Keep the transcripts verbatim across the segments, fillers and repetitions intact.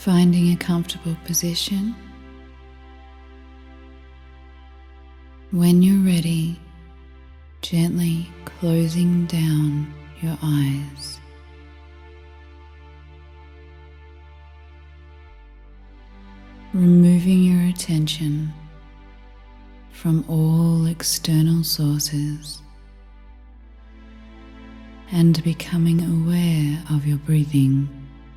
Finding a comfortable position. When you're ready, gently closing down your eyes. Removing your attention from all external sources and becoming aware of your breathing.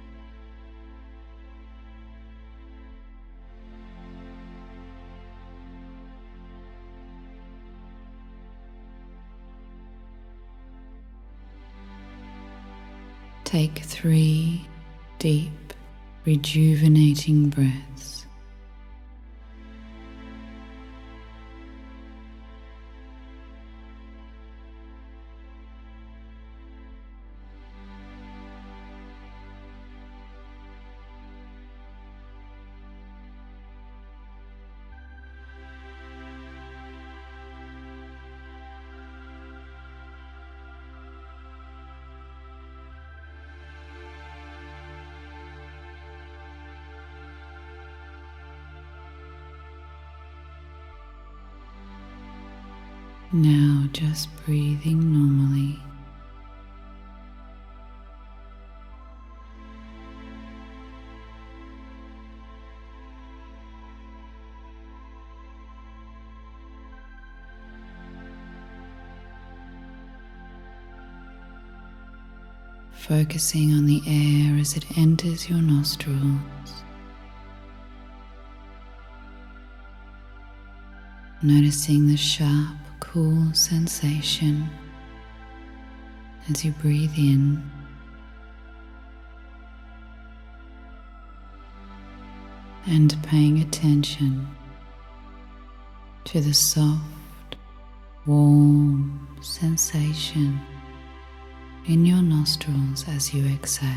Take three deep, rejuvenating breaths. Now just breathing normally. Focusing on the air as it enters your nostrils. Noticing the sharp, cool sensation as you breathe in and paying attention to the soft, warm sensation in your nostrils as you exhale.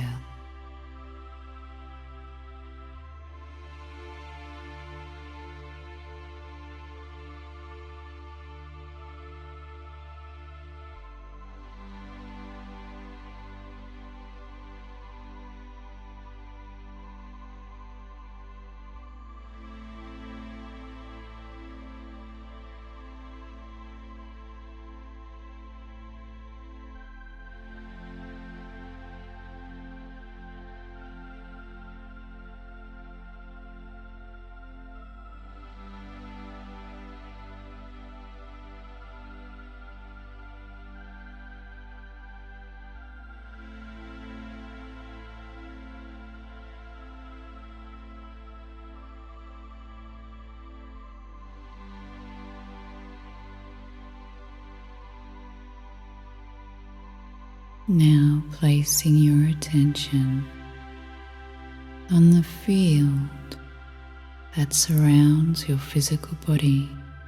Now placing your attention on the field that surrounds your physical body.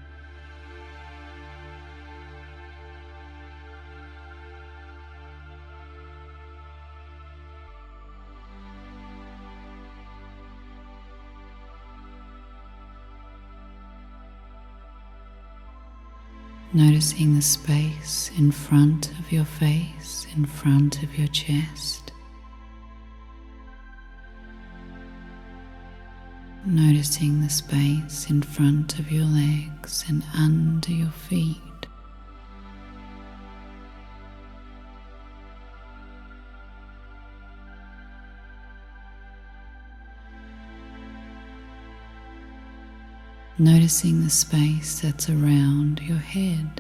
Noticing the space in front of your face, in front of your chest. Noticing the space in front of your legs and under your feet. Noticing the space that's around your head.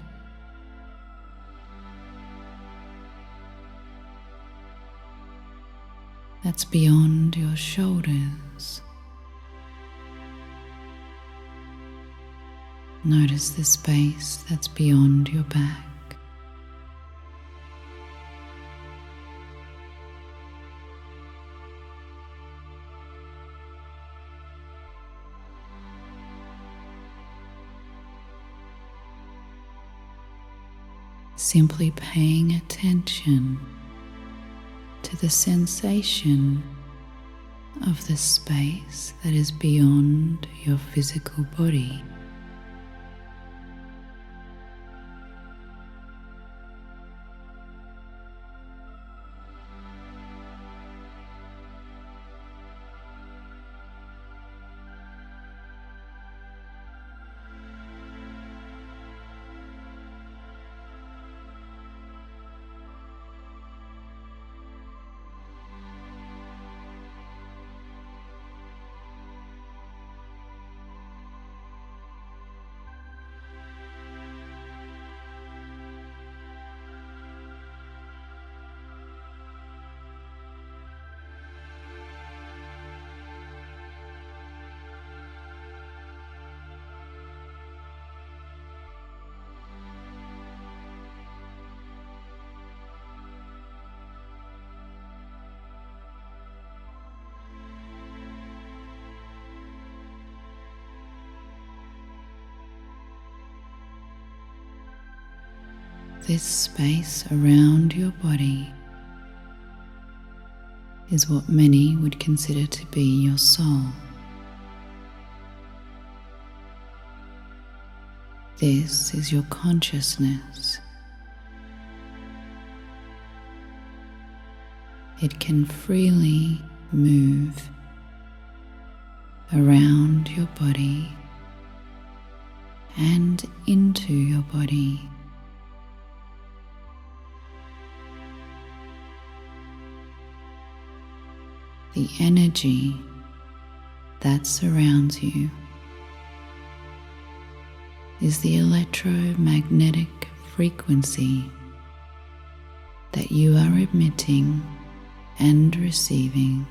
That's beyond your shoulders. Notice the space that's beyond your back. Simply paying attention to the sensation of the space that is beyond your physical body. This space around your body is what many would consider to be your soul. This is your consciousness. It can freely move around your body and into your body. The energy that surrounds you is the electromagnetic frequency that you are emitting and receiving.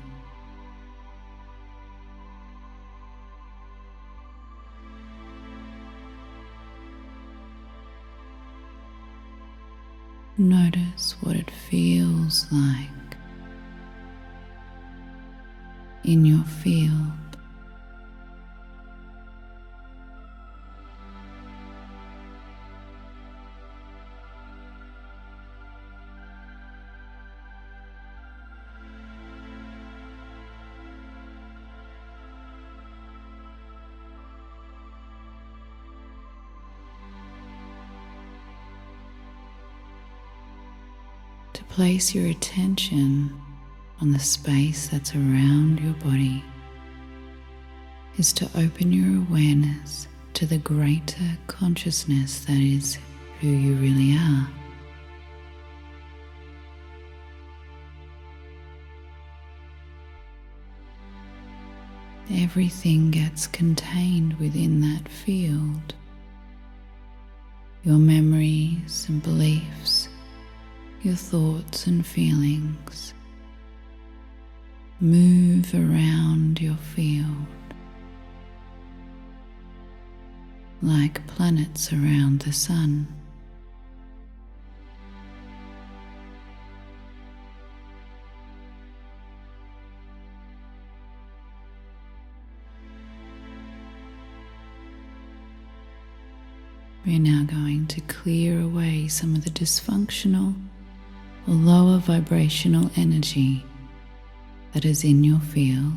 Notice what it feels like in your field. To place your attention on the space that's around your body is to open your awareness to the greater consciousness that is who you really are. Everything gets contained within that field. Your memories and beliefs, your thoughts and feelings move around your field like planets around the sun. We're now going to clear away some of the dysfunctional or lower vibrational energy that is in your field.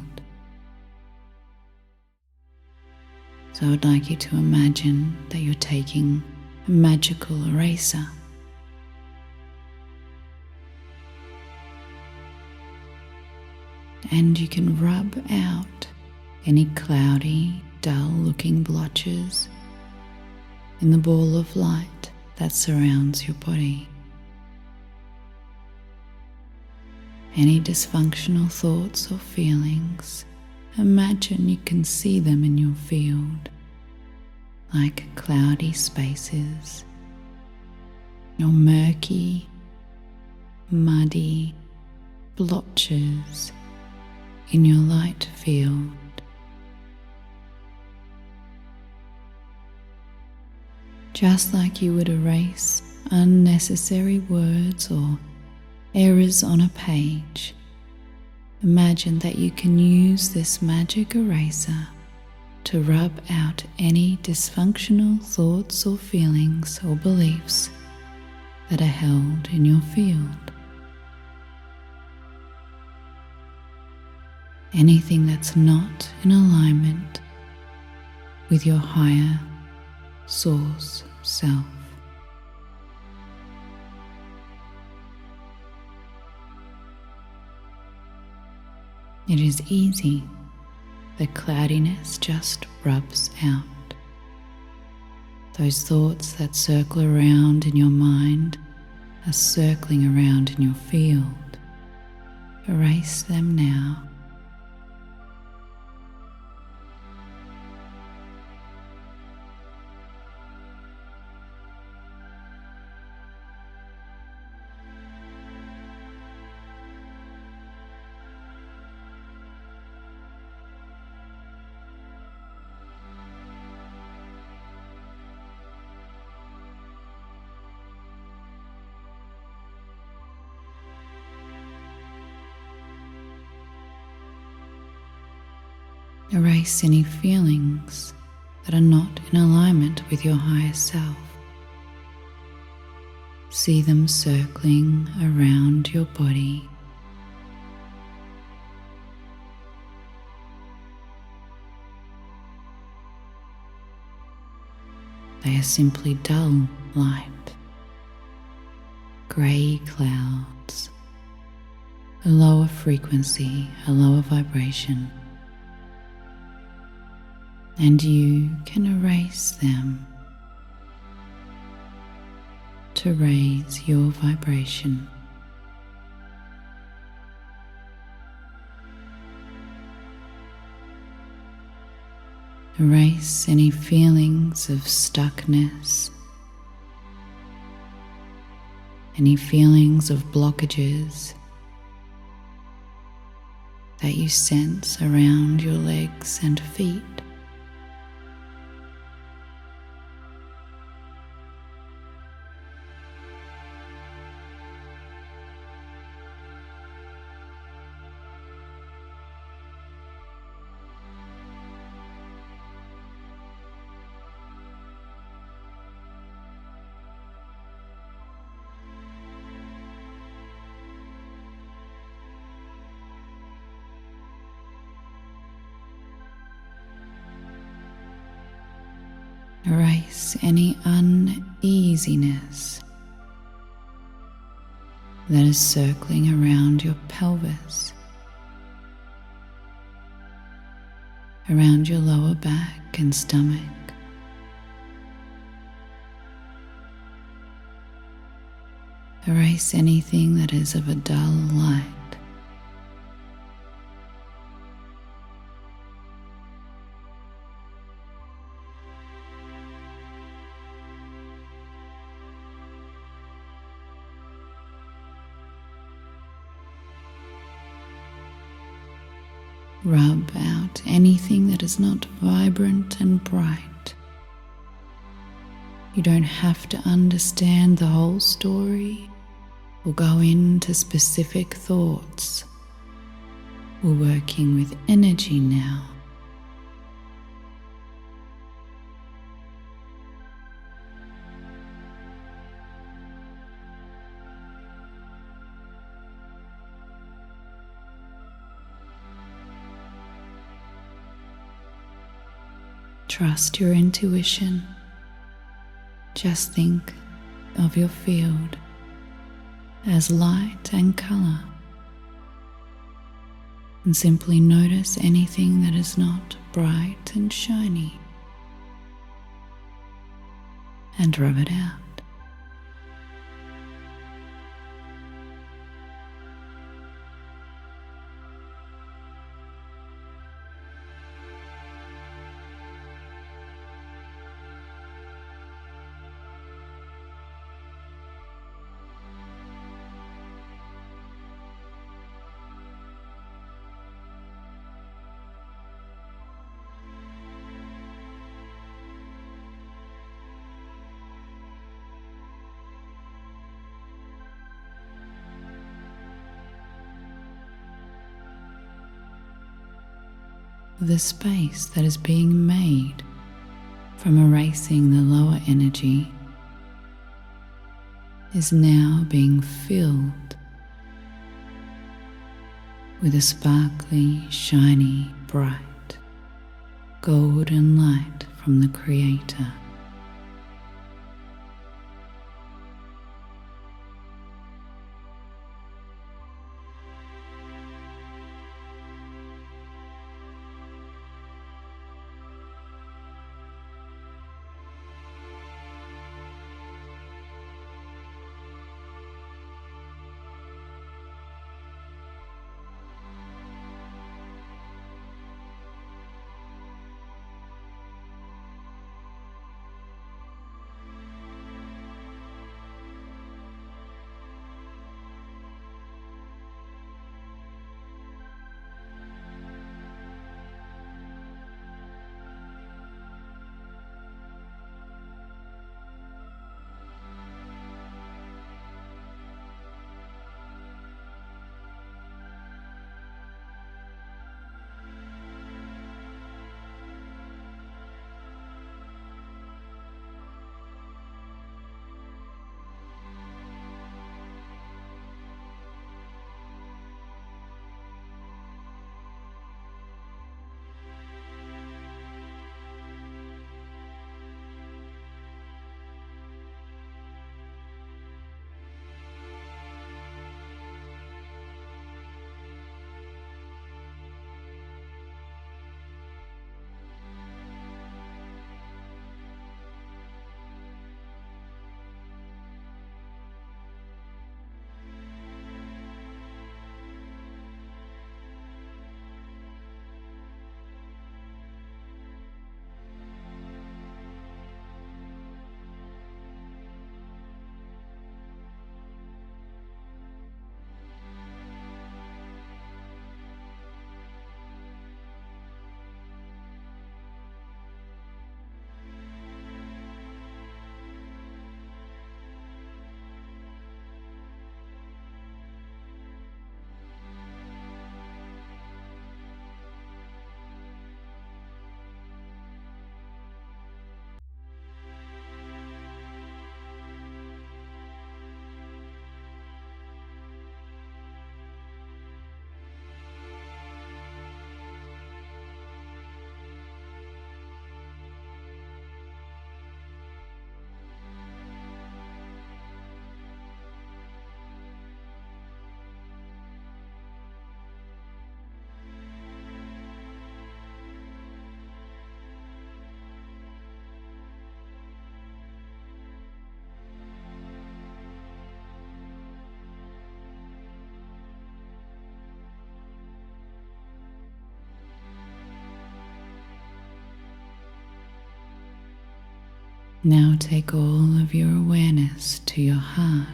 So I would like you to imagine that you're taking a magical eraser and you can rub out any cloudy, dull-looking blotches in the ball of light that surrounds your body. Any dysfunctional thoughts or feelings, imagine you can see them in your field, like cloudy spaces, or murky, muddy blotches in your light field. Just like you would erase unnecessary words or errors on a page, imagine that you can use this magic eraser to rub out any dysfunctional thoughts or feelings or beliefs that are held in your field. Anything that's not in alignment with your higher source self. It is easy. The cloudiness just rubs out. Those thoughts that circle around in your mind are circling around in your field. Erase them now. Erase any feelings that are not in alignment with your higher self. See them circling around your body. They are simply dull light, grey clouds, a lower frequency, a lower vibration, and you can erase them to raise your vibration. Erase any feelings of stuckness, any feelings of blockages that you sense around your legs and feet. Erase any uneasiness that is circling around your pelvis, around your lower back and stomach. Erase anything that is of a dull light. Rub out anything that is not vibrant and bright. You don't have to understand the whole story or go into specific thoughts. We're working with energy now. Trust your intuition. Just think of your field as light and color, and simply notice anything that is not bright and shiny, and rub it out. The space that is being made from erasing the lower energy is now being filled with a sparkly, shiny, bright, golden light from the Creator. Now take all of your awareness to your heart.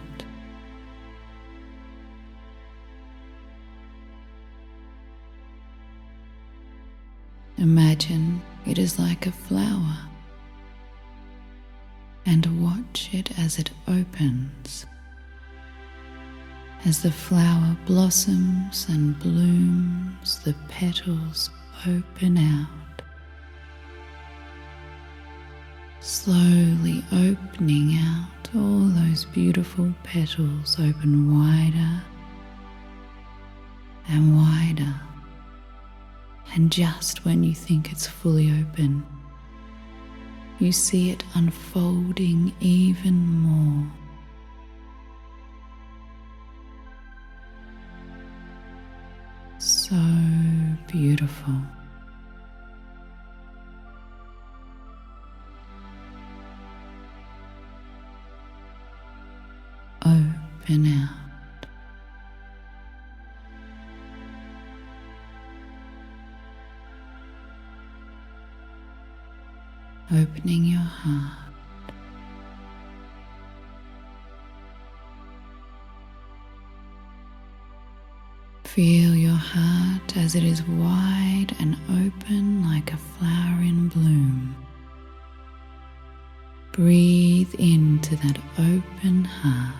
Imagine it is like a flower and watch it as it opens. As the flower blossoms and blooms, the petals open out, slowly opening out. All those beautiful petals open wider and wider. And just when you think it's fully open, you see it unfolding even more. So beautiful. Open out. Opening your heart. Feel your heart as it is wide and open like a flower in bloom. Breathe into that open heart.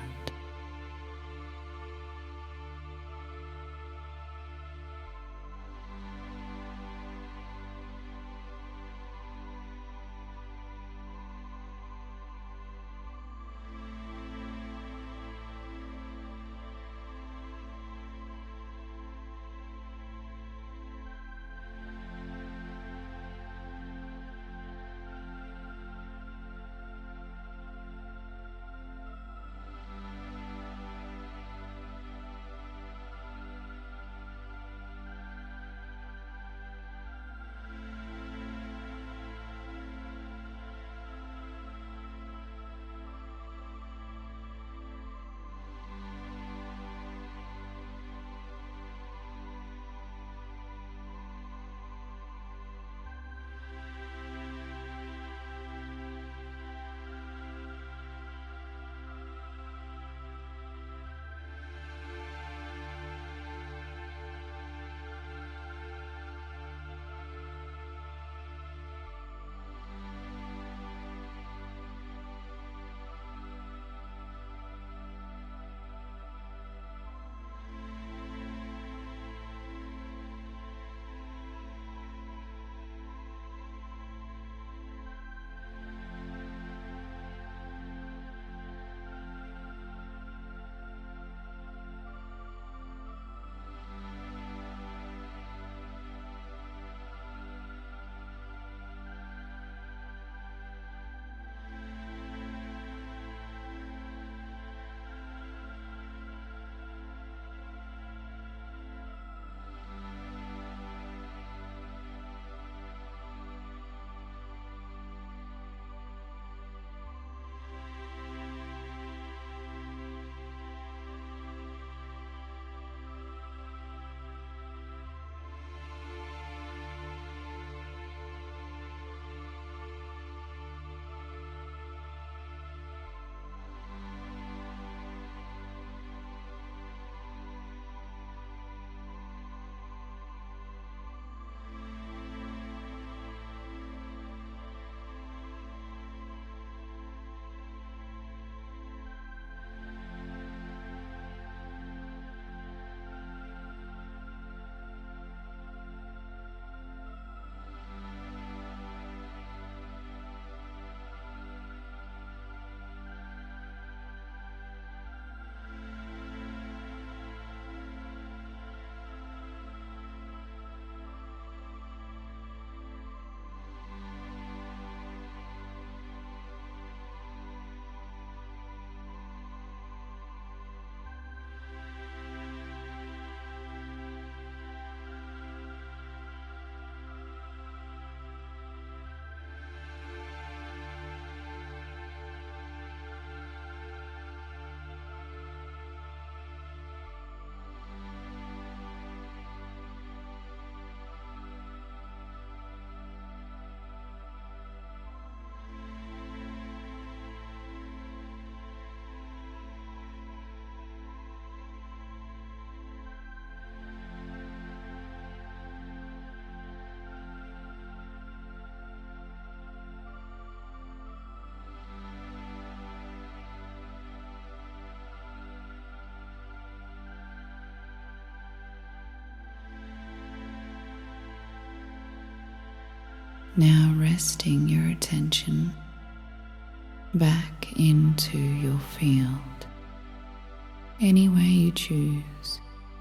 Now resting your attention back into your field, any way you choose.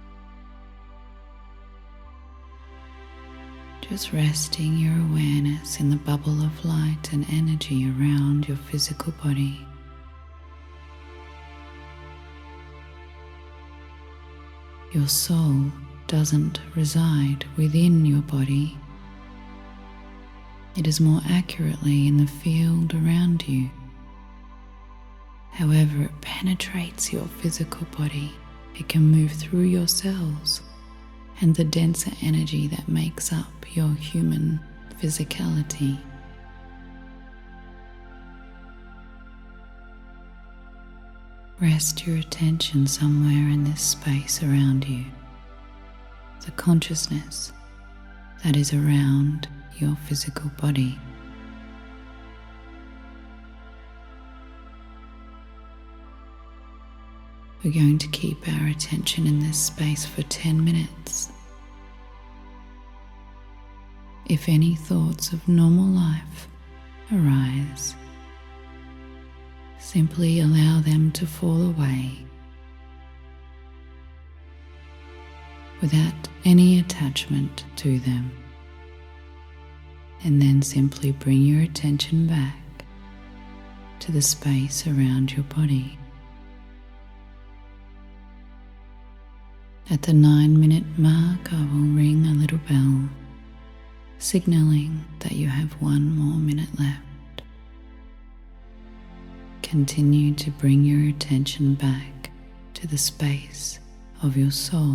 Just resting your awareness in the bubble of light and energy around your physical body. Your soul doesn't reside within your body. It is more accurately in the field around you. However it penetrates your physical body, it can move through your cells and the denser energy that makes up your human physicality. Rest your attention somewhere in this space around you, the consciousness that is around your physical body. We're going to keep our attention in this space for ten minutes. If any thoughts of normal life arise, simply allow them to fall away without any attachment to them, and then simply bring your attention back to the space around your body. At the nine minute mark, I will ring a little bell, signaling that you have one more minute left. Continue to bring your attention back to the space of your soul.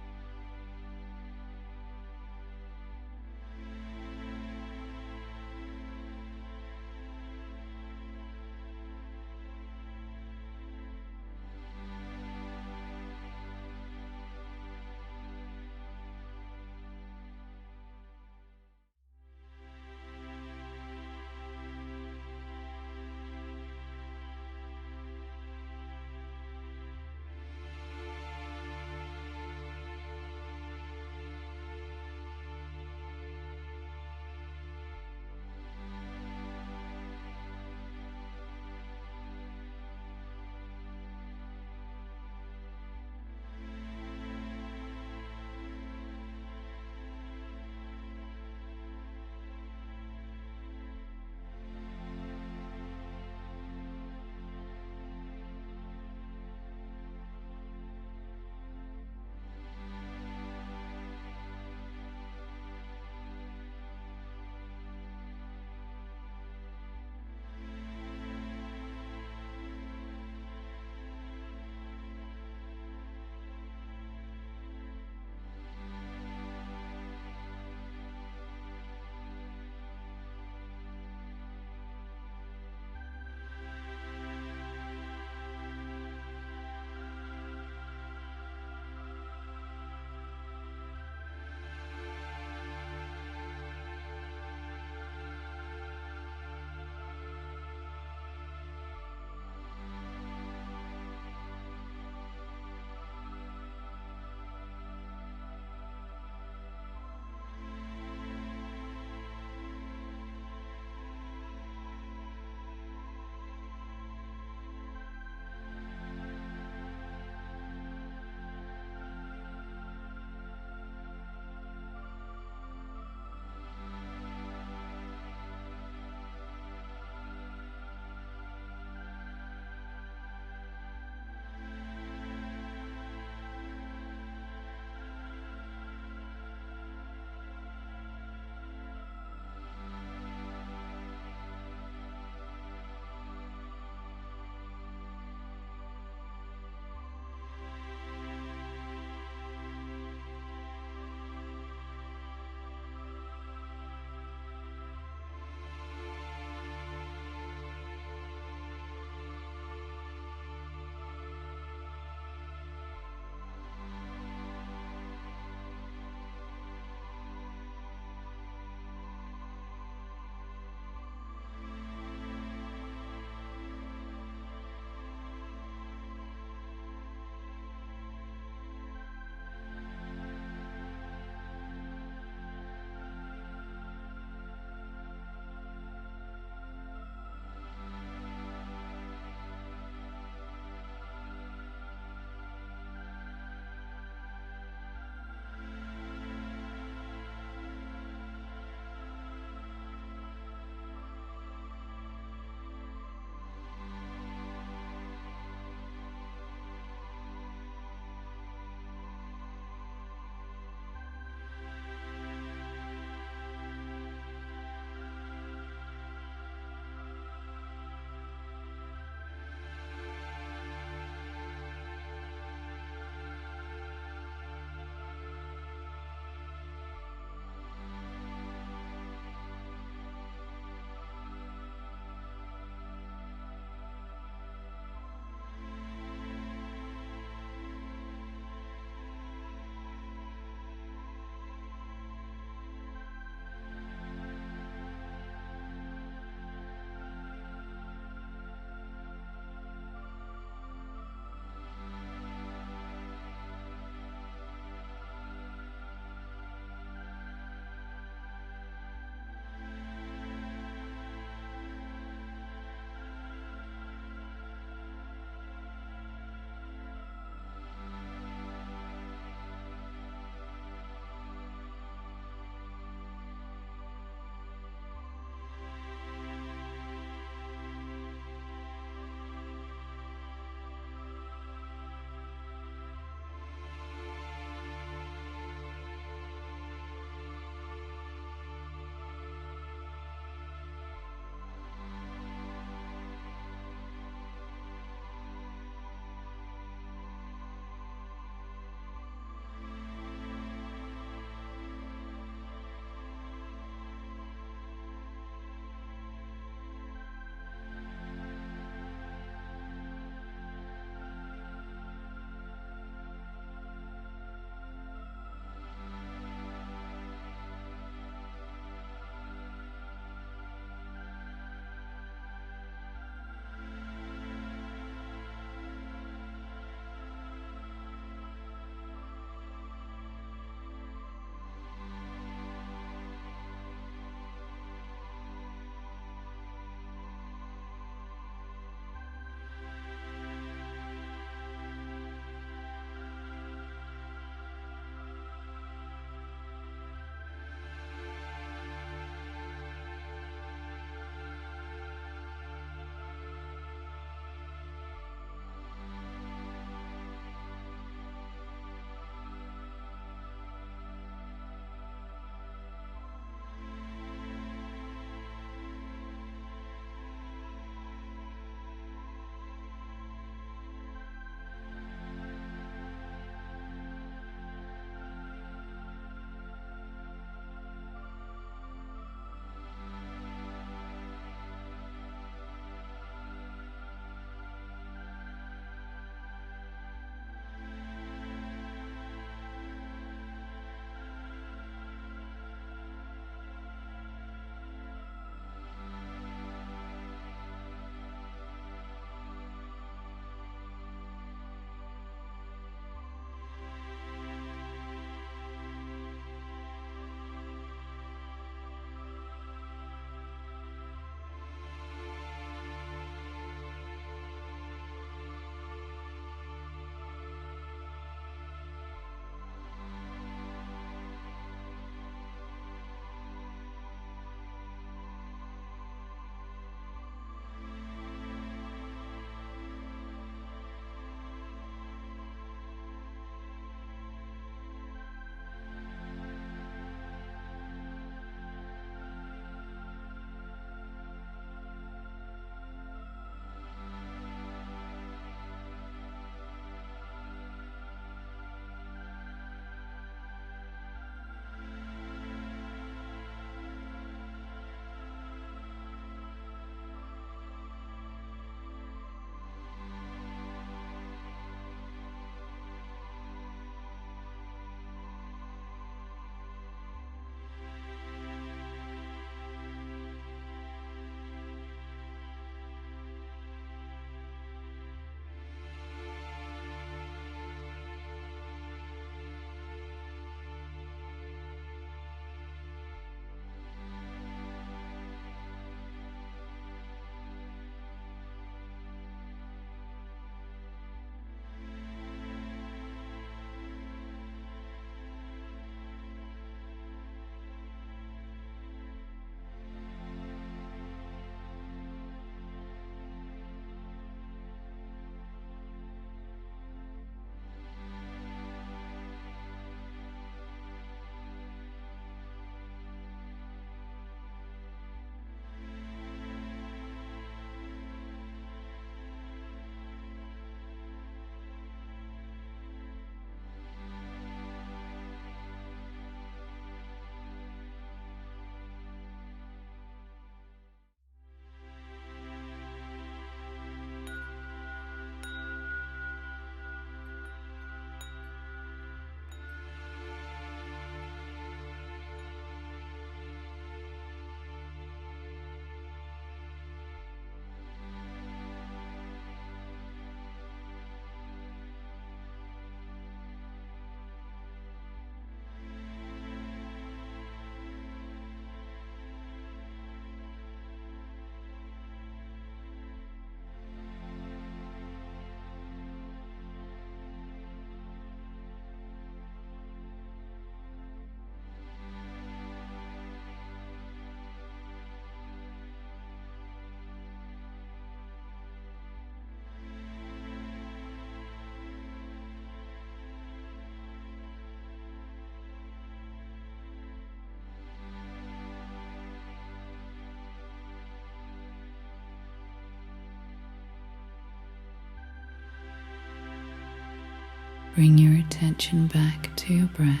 Bring your attention back to your breath,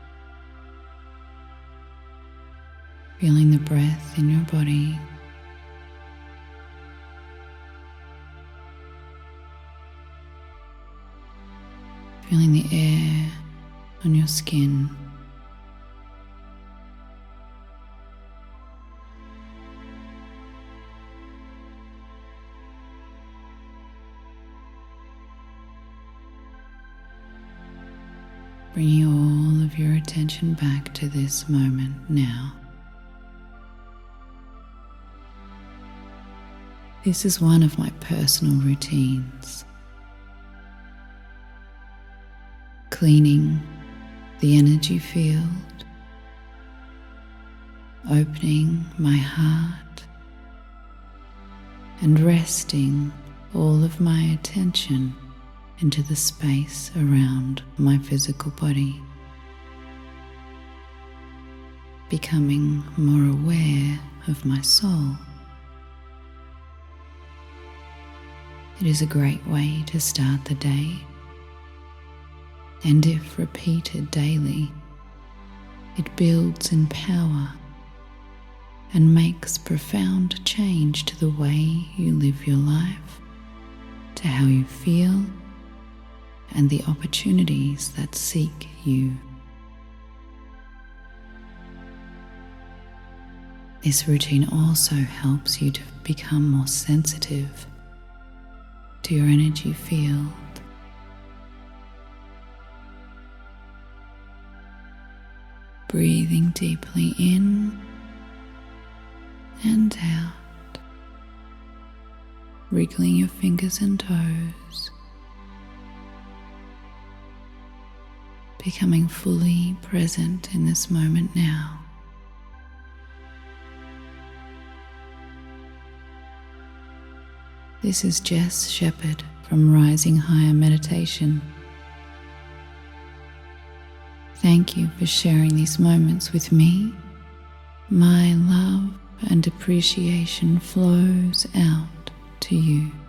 feeling the breath in your body. Feeling the air on your skin. Bringing all of your attention back to this moment now. This is one of my personal routines. Cleaning the energy field, opening my heart, and resting all of my attention into the space around my physical body, becoming more aware of my soul. It is a great way to start the day, and if repeated daily, it builds in power and makes profound change to the way you live your life, to how you feel, and the opportunities that seek you. This routine also helps you to become more sensitive to your energy field. Breathing deeply in and out, wriggling your fingers and toes, becoming fully present in this moment now. This is Jess Shepherd from Rising Higher Meditation. Thank you for sharing these moments with me. My love and appreciation flows out to you.